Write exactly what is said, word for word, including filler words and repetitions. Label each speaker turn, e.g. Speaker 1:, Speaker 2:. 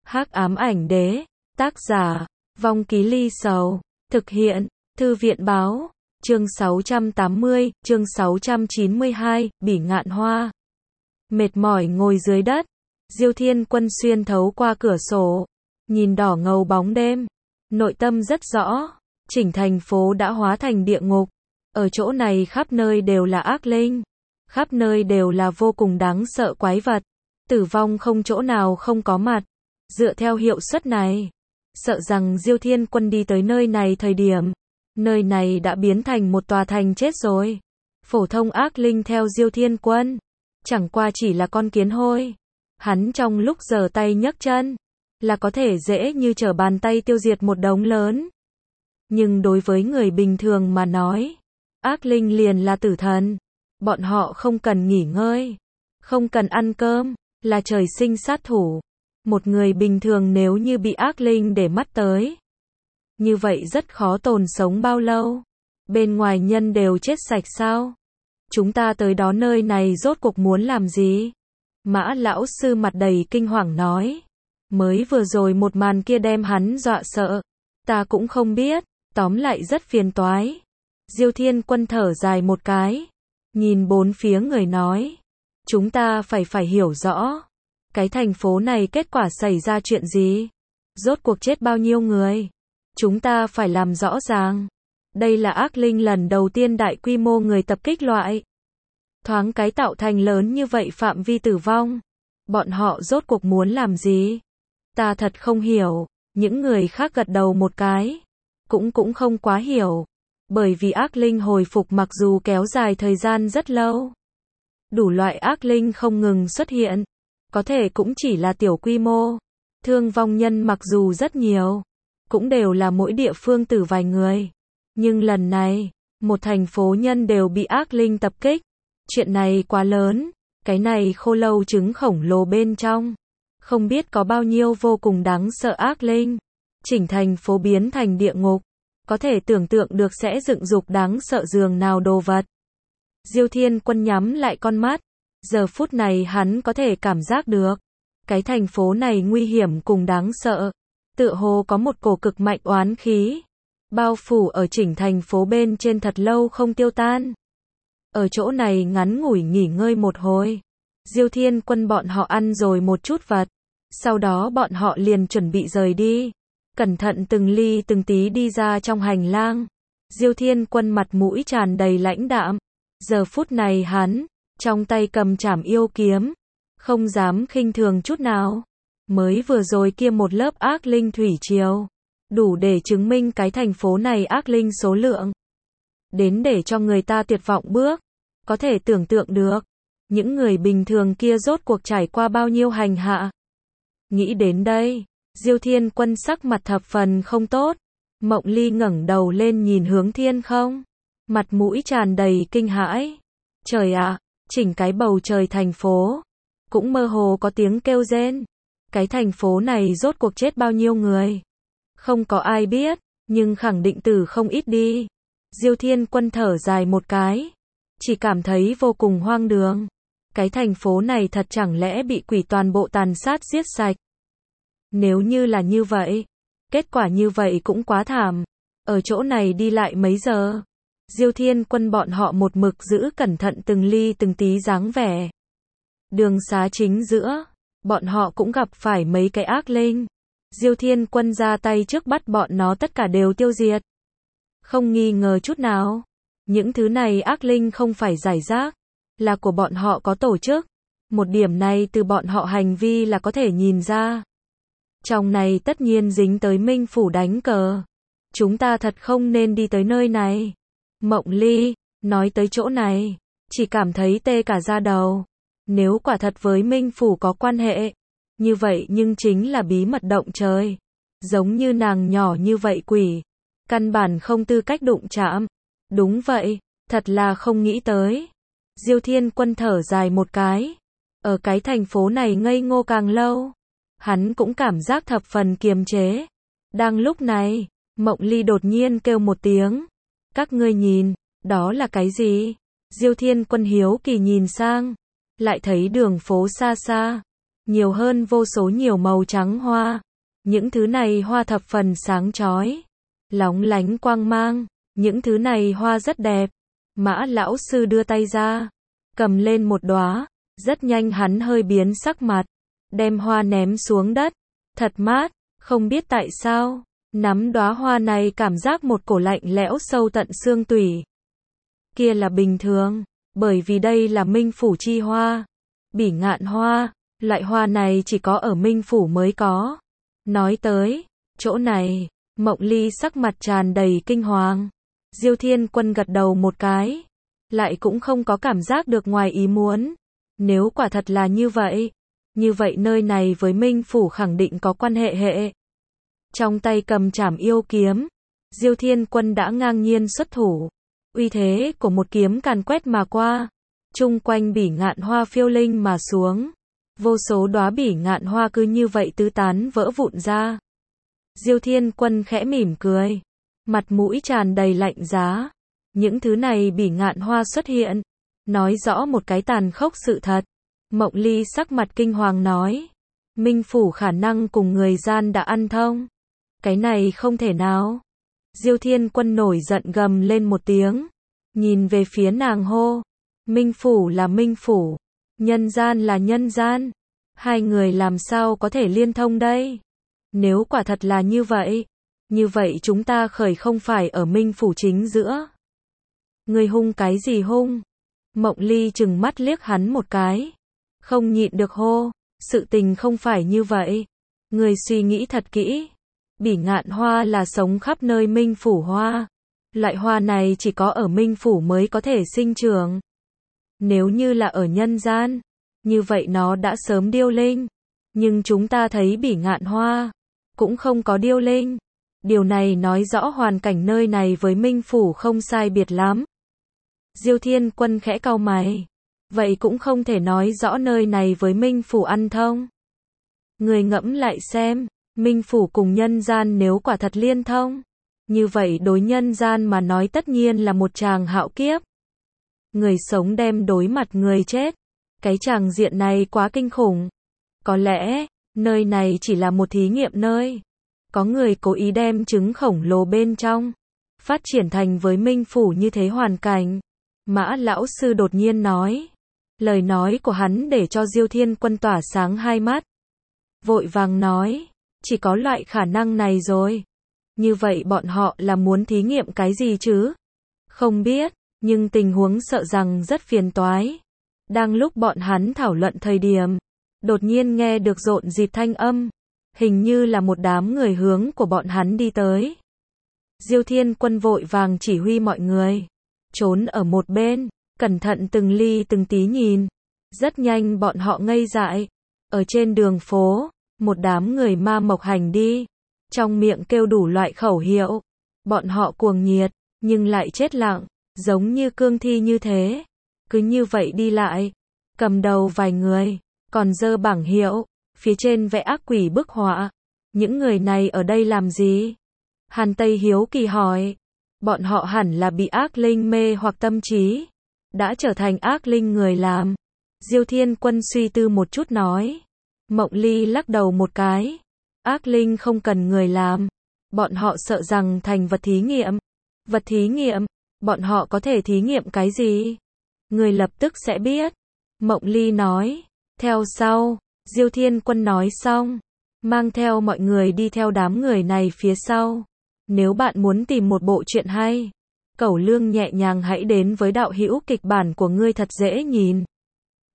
Speaker 1: Hắc ám ảnh đế, tác giả, Vong Ký Ly Sầu, thực hiện, Thư viện báo, chương sáu trăm tám mươi, chương sáu trăm chín mươi hai, Bỉ Ngạn Hoa. Mệt mỏi ngồi dưới đất, Diêu Thiên Quân xuyên thấu qua cửa sổ, nhìn đỏ ngầu bóng đêm, nội tâm rất rõ, chỉnh thành phố đã hóa thành địa ngục, ở chỗ này khắp nơi đều là ác linh, khắp nơi đều là vô cùng đáng sợ quái vật, tử vong không chỗ nào không có mặt. Dựa theo hiệu suất này, sợ rằng Diêu Thiên Quân đi tới nơi này thời điểm, nơi này đã biến thành một tòa thành chết rồi. Phổ thông ác linh theo Diêu Thiên Quân, chẳng qua chỉ là con kiến hôi. Hắn trong lúc giở tay nhấc chân, là có thể dễ như trở bàn tay tiêu diệt một đống lớn. Nhưng đối với người bình thường mà nói, ác linh liền là tử thần. Bọn họ không cần nghỉ ngơi, không cần ăn cơm, là trời sinh sát thủ. Một người bình thường nếu như bị ác linh để mắt tới, như vậy rất khó tồn sống bao lâu. Bên ngoài nhân đều chết sạch sao? Chúng ta tới đó nơi này rốt cuộc muốn làm gì? Mã lão sư mặt đầy kinh hoàng nói. Mới vừa rồi một màn kia đem hắn dọa sợ. Ta cũng không biết, tóm lại rất phiền toái. Diêu Thiên Quân thở dài một cái, nhìn bốn phía người nói. Chúng ta phải phải hiểu rõ. Cái thành phố này kết quả xảy ra chuyện gì? Rốt cuộc chết bao nhiêu người? Chúng ta phải làm rõ ràng. Đây là ác linh lần đầu tiên đại quy mô người tập kích loại. Thoáng cái tạo thành lớn như vậy phạm vi tử vong. Bọn họ rốt cuộc muốn làm gì? Ta thật không hiểu. Những người khác gật đầu một cái. Cũng cũng không quá hiểu. Bởi vì ác linh hồi phục mặc dù kéo dài thời gian rất lâu. Đủ loại ác linh không ngừng xuất hiện. Có thể cũng chỉ là tiểu quy mô. Thương vong nhân mặc dù rất nhiều, cũng đều là mỗi địa phương tử vài người. Nhưng lần này, một thành phố nhân đều bị ác linh tập kích. Chuyện này quá lớn, cái này khô lâu trứng khổng lồ bên trong. Không biết có bao nhiêu vô cùng đáng sợ ác linh. Chỉnh thành phố biến thành địa ngục. Có thể tưởng tượng được sẽ dựng dục đáng sợ giường nào đồ vật. Diêu Thiên Quân nhắm lại con mắt. Giờ phút này hắn có thể cảm giác được. Cái thành phố này nguy hiểm cùng đáng sợ. Tựa hồ có một cổ cực mạnh oán khí. Bao phủ ở chỉnh thành phố bên trên thật lâu không tiêu tan. Ở chỗ này ngắn ngủi nghỉ ngơi một hồi. Diêu Thiên Quân bọn họ ăn rồi một chút vật. Sau đó bọn họ liền chuẩn bị rời đi. Cẩn thận từng ly từng tí đi ra trong hành lang. Diêu Thiên Quân mặt mũi tràn đầy lãnh đạm. Giờ phút này hắn trong tay cầm trảm yêu kiếm, không dám khinh thường chút nào. Mới vừa rồi kia một lớp ác linh thủy triều, đủ để chứng minh cái thành phố này ác linh số lượng. Đến để cho người ta tuyệt vọng bước, có thể tưởng tượng được, những người bình thường kia rốt cuộc trải qua bao nhiêu hành hạ. Nghĩ đến đây, Diêu Thiên Quân sắc mặt thập phần không tốt. Mộng Ly ngẩng đầu lên nhìn hướng thiên không, mặt mũi tràn đầy kinh hãi. Trời ạ! Chỉnh cái bầu trời thành phố, cũng mơ hồ có tiếng kêu rên. Cái thành phố này rốt cuộc chết bao nhiêu người? Không có ai biết, nhưng khẳng định tử không ít đi. Diêu Thiên Quân thở dài một cái, chỉ cảm thấy vô cùng hoang đường. Cái thành phố này thật chẳng lẽ bị quỷ toàn bộ tàn sát giết sạch? Nếu như là như vậy, kết quả như vậy cũng quá thảm. Ở chỗ này đi lại mấy giờ? Diêu Thiên Quân bọn họ một mực giữ cẩn thận từng ly từng tí dáng vẻ. Đường xá chính giữa, bọn họ cũng gặp phải mấy cái ác linh. Diêu Thiên Quân ra tay trước bắt bọn nó tất cả đều tiêu diệt. Không nghi ngờ chút nào, những thứ này ác linh không phải giải rác, là của bọn họ có tổ chức. Một điểm này từ bọn họ hành vi là có thể nhìn ra. Trong này tất nhiên dính tới Minh Phủ đánh cờ. Chúng ta thật không nên đi tới nơi này. Mộng Ly, nói tới chỗ này, chỉ cảm thấy tê cả da đầu. Nếu quả thật với Minh Phủ có quan hệ, như vậy nhưng chính là bí mật động trời. Giống như nàng nhỏ như vậy quỷ, căn bản không tư cách đụng chạm. Đúng vậy, thật là không nghĩ tới. Diêu Thiên Quân thở dài một cái. Ở cái thành phố này ngây ngô càng lâu, hắn cũng cảm giác thập phần kiềm chế. Đang lúc này, Mộng Ly đột nhiên kêu một tiếng. Các ngươi nhìn, đó là cái gì? Diêu Thiên Quân hiếu kỳ nhìn sang, lại thấy đường phố xa xa, nhiều hơn vô số nhiều màu trắng hoa. Những thứ này hoa thập phần sáng chói, lóng lánh quang mang, những thứ này hoa rất đẹp. Mã lão sư đưa tay ra, cầm lên một đóa, rất nhanh hắn hơi biến sắc mặt, đem hoa ném xuống đất. Thật mát, không biết tại sao, nắm đóa hoa này cảm giác một cổ lạnh lẽo sâu tận xương tủy. Kia là bình thường, bởi vì đây là minh phủ chi hoa, bỉ ngạn hoa, loại hoa này chỉ có ở minh phủ mới có. Nói tới chỗ này, Mộng Ly sắc mặt tràn đầy kinh hoàng. Diêu Thiên Quân gật đầu một cái, lại cũng không có cảm giác được ngoài ý muốn. Nếu quả thật là như vậy, như vậy nơi này với minh phủ khẳng định có quan hệ hệ. Trong tay cầm trảm yêu kiếm, Diêu Thiên Quân đã ngang nhiên xuất thủ. Uy thế của một kiếm càn quét mà qua, chung quanh bỉ ngạn hoa phiêu linh mà xuống. Vô số đóa bỉ ngạn hoa cứ như vậy tứ tán vỡ vụn ra. Diêu Thiên Quân khẽ mỉm cười, mặt mũi tràn đầy lạnh giá. Những thứ này bỉ ngạn hoa xuất hiện, nói rõ một cái tàn khốc sự thật. Mộng Ly sắc mặt kinh hoàng nói, minh phủ khả năng cùng người gian đã ăn thông. Cái này không thể nào. Diêu Thiên Quân nổi giận gầm lên một tiếng, nhìn về phía nàng hô, minh phủ là minh phủ, nhân gian là nhân gian, hai người làm sao có thể liên thông đây? Nếu quả thật là như vậy, như vậy chúng ta khởi không phải ở minh phủ chính giữa. Người hung cái gì hung? Mộng Ly trừng mắt liếc hắn một cái, không nhịn được hô, sự tình không phải như vậy. Người suy nghĩ thật kỹ, bỉ ngạn hoa là sống khắp nơi minh phủ hoa. Loại hoa này chỉ có ở minh phủ mới có thể sinh trưởng. Nếu như là ở nhân gian, như vậy nó đã sớm điêu linh. Nhưng chúng ta thấy bỉ ngạn hoa, cũng không có điêu linh. Điều này nói rõ hoàn cảnh nơi này với minh phủ không sai biệt lắm. Diêu Thiên Quân khẽ cau mày. Vậy cũng không thể nói rõ nơi này với minh phủ ăn thông. Người ngẫm lại xem, minh phủ cùng nhân gian nếu quả thật liên thông, như vậy đối nhân gian mà nói tất nhiên là một tràng hạo kiếp. Người sống đem đối mặt người chết. Cái tràng diện này quá kinh khủng. Có lẽ, nơi này chỉ là một thí nghiệm nơi. Có người cố ý đem trứng khổng lồ bên trong, phát triển thành với minh phủ như thế hoàn cảnh. Mã lão sư đột nhiên nói. Lời nói của hắn để cho Diêu Thiên Quân tỏa sáng hai mắt. Vội vàng nói, chỉ có loại khả năng này rồi. Như vậy bọn họ là muốn thí nghiệm cái gì chứ? Không biết, nhưng tình huống sợ rằng rất phiền toái. Đang lúc bọn hắn thảo luận thời điểm, đột nhiên nghe được rộn rịp thanh âm, hình như là một đám người hướng của bọn hắn đi tới. Diêu Thiên Quân vội vàng chỉ huy mọi người trốn ở một bên, cẩn thận từng ly từng tí nhìn. Rất nhanh bọn họ ngây dại. Ở trên đường phố, một đám người ma mộc hành đi, trong miệng kêu đủ loại khẩu hiệu. Bọn họ cuồng nhiệt, nhưng lại chết lặng, giống như cương thi như thế. Cứ như vậy đi lại, cầm đầu vài người, còn giơ bảng hiệu, phía trên vẽ ác quỷ bức họa. Những người này ở đây làm gì? Hàn Tây hiếu kỳ hỏi. Bọn họ hẳn là bị ác linh mê hoặc tâm trí, đã trở thành ác linh người làm. Diêu Thiên Quân suy tư một chút nói. Mộng Ly lắc đầu một cái. Ác linh không cần người làm. Bọn họ sợ rằng thành vật thí nghiệm. Vật thí nghiệm, bọn họ có thể thí nghiệm cái gì? Người lập tức sẽ biết. Mộng Ly nói. Theo sau, Diêu Thiên Quân nói xong, mang theo mọi người đi theo đám người này phía sau. Nếu bạn muốn tìm một bộ truyện hay, Cẩu Lương nhẹ nhàng hãy đến với đạo hữu kịch bản của ngươi thật dễ nhìn.